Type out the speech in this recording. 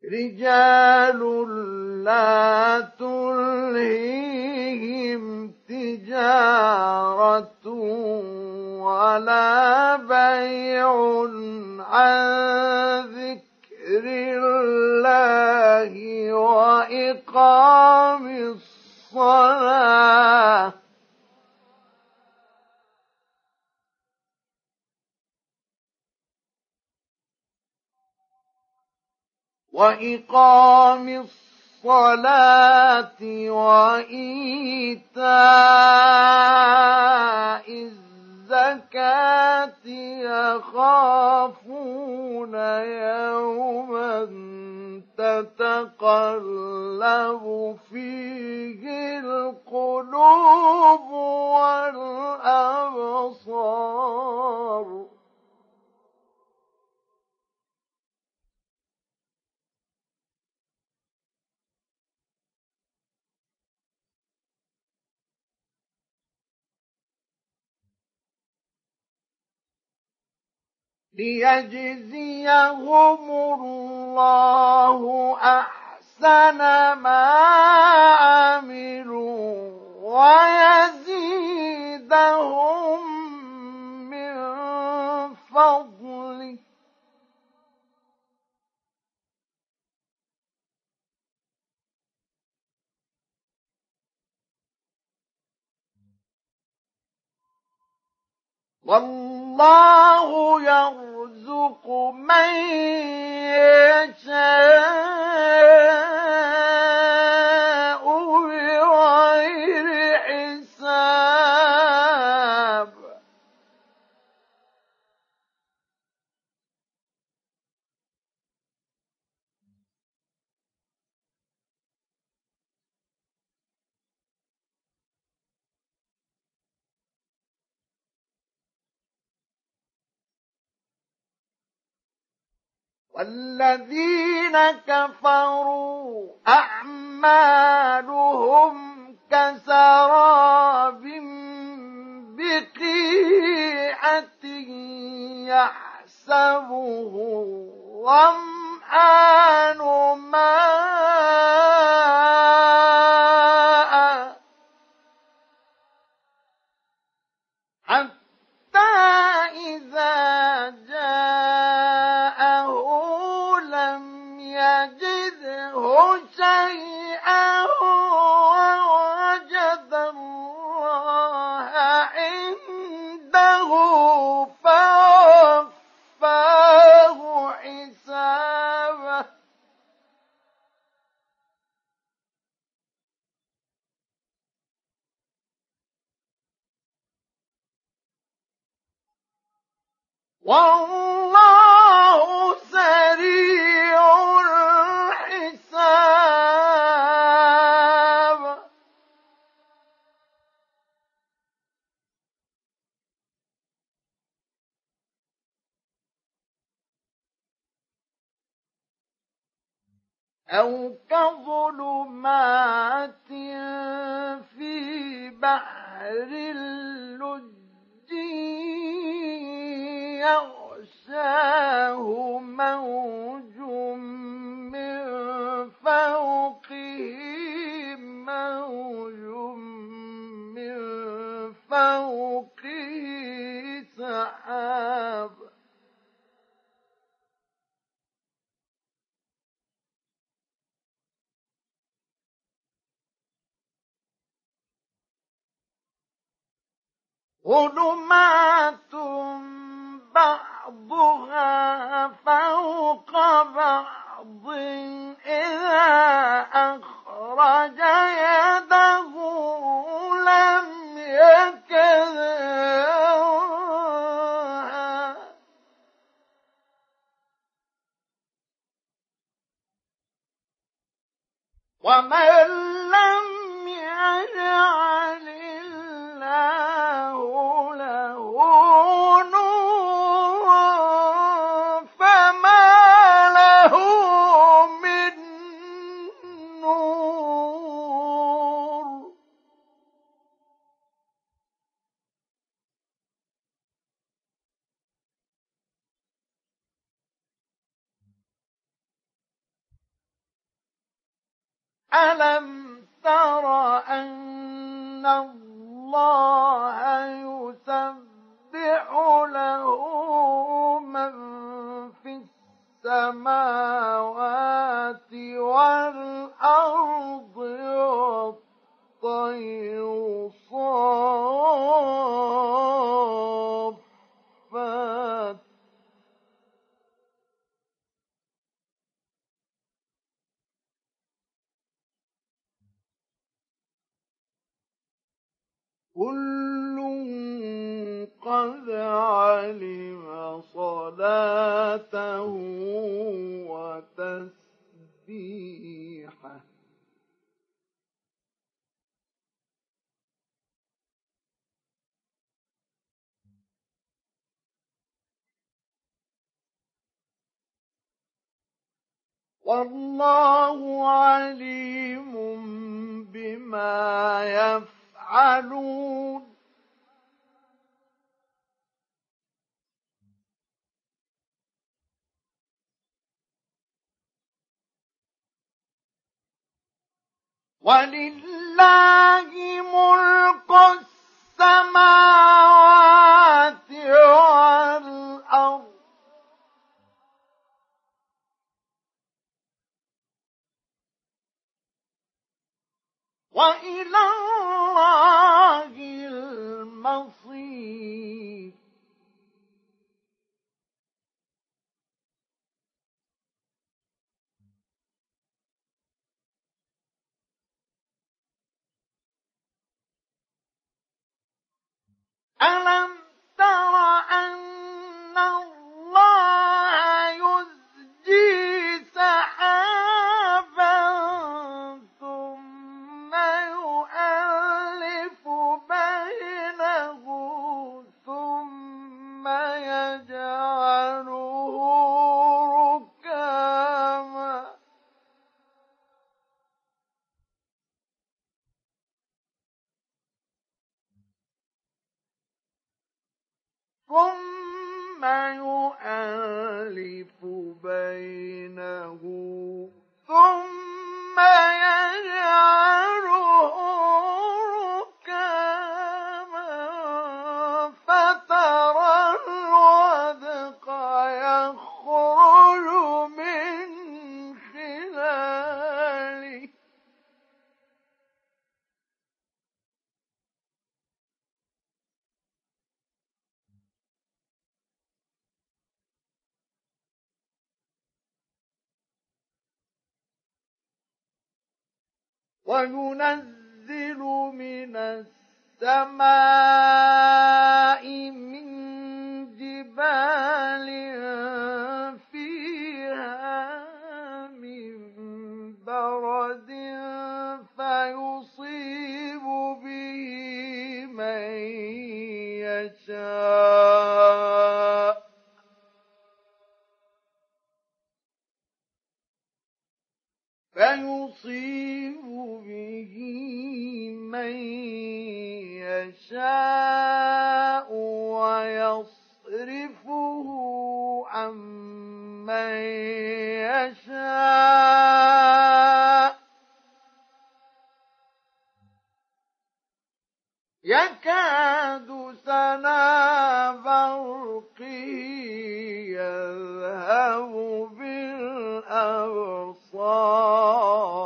رجال لا تلهيهم تجارة ولا بيع عن ذكر الله وإقام الصلاة وإيتاء الزكاة يخافون يوما تتقلب فيه القلوب والأبصار ليجزيهم الله أحسن ما عملوا ويزيدهم من فضله والله يرزق من يشاء بغير حساب والذين كفروا أعمالهم كسراب بقيعة يحسبه الظمآن ماء حتى إذا جاءه لم يجده شيئا ووجد الله عنده فوفاه حسابه والله سريع الحساب أو كظلمات في بحر اللج يغشاه موج من فوقه موج من فوقه سحاب ظلمات بعضها فوق بعض إذا أخرج يده لم يكدها ومن لم يجعل الله له نورا فما له من نور ألم تر أن الله يسبح له من في السماوات والأرض والطير صافات كل قد علم صلاته وتسبيحه والله عليم بما يفعلون ولله ملك السماوات والأرض وإلى الله المصير ألم تر أن الله يزجي سحابا ثم يؤلف بينه ثم يجعله ركاما ثم يؤلف بينه ثم يجعله ركاما فترى الودق يخرج من خلاله وينزل من السماء من جبال فيها من برد فيصيب به من يشاء ويصرفه عن من يشاء يكاد سنا برقه يذهب بالأبصار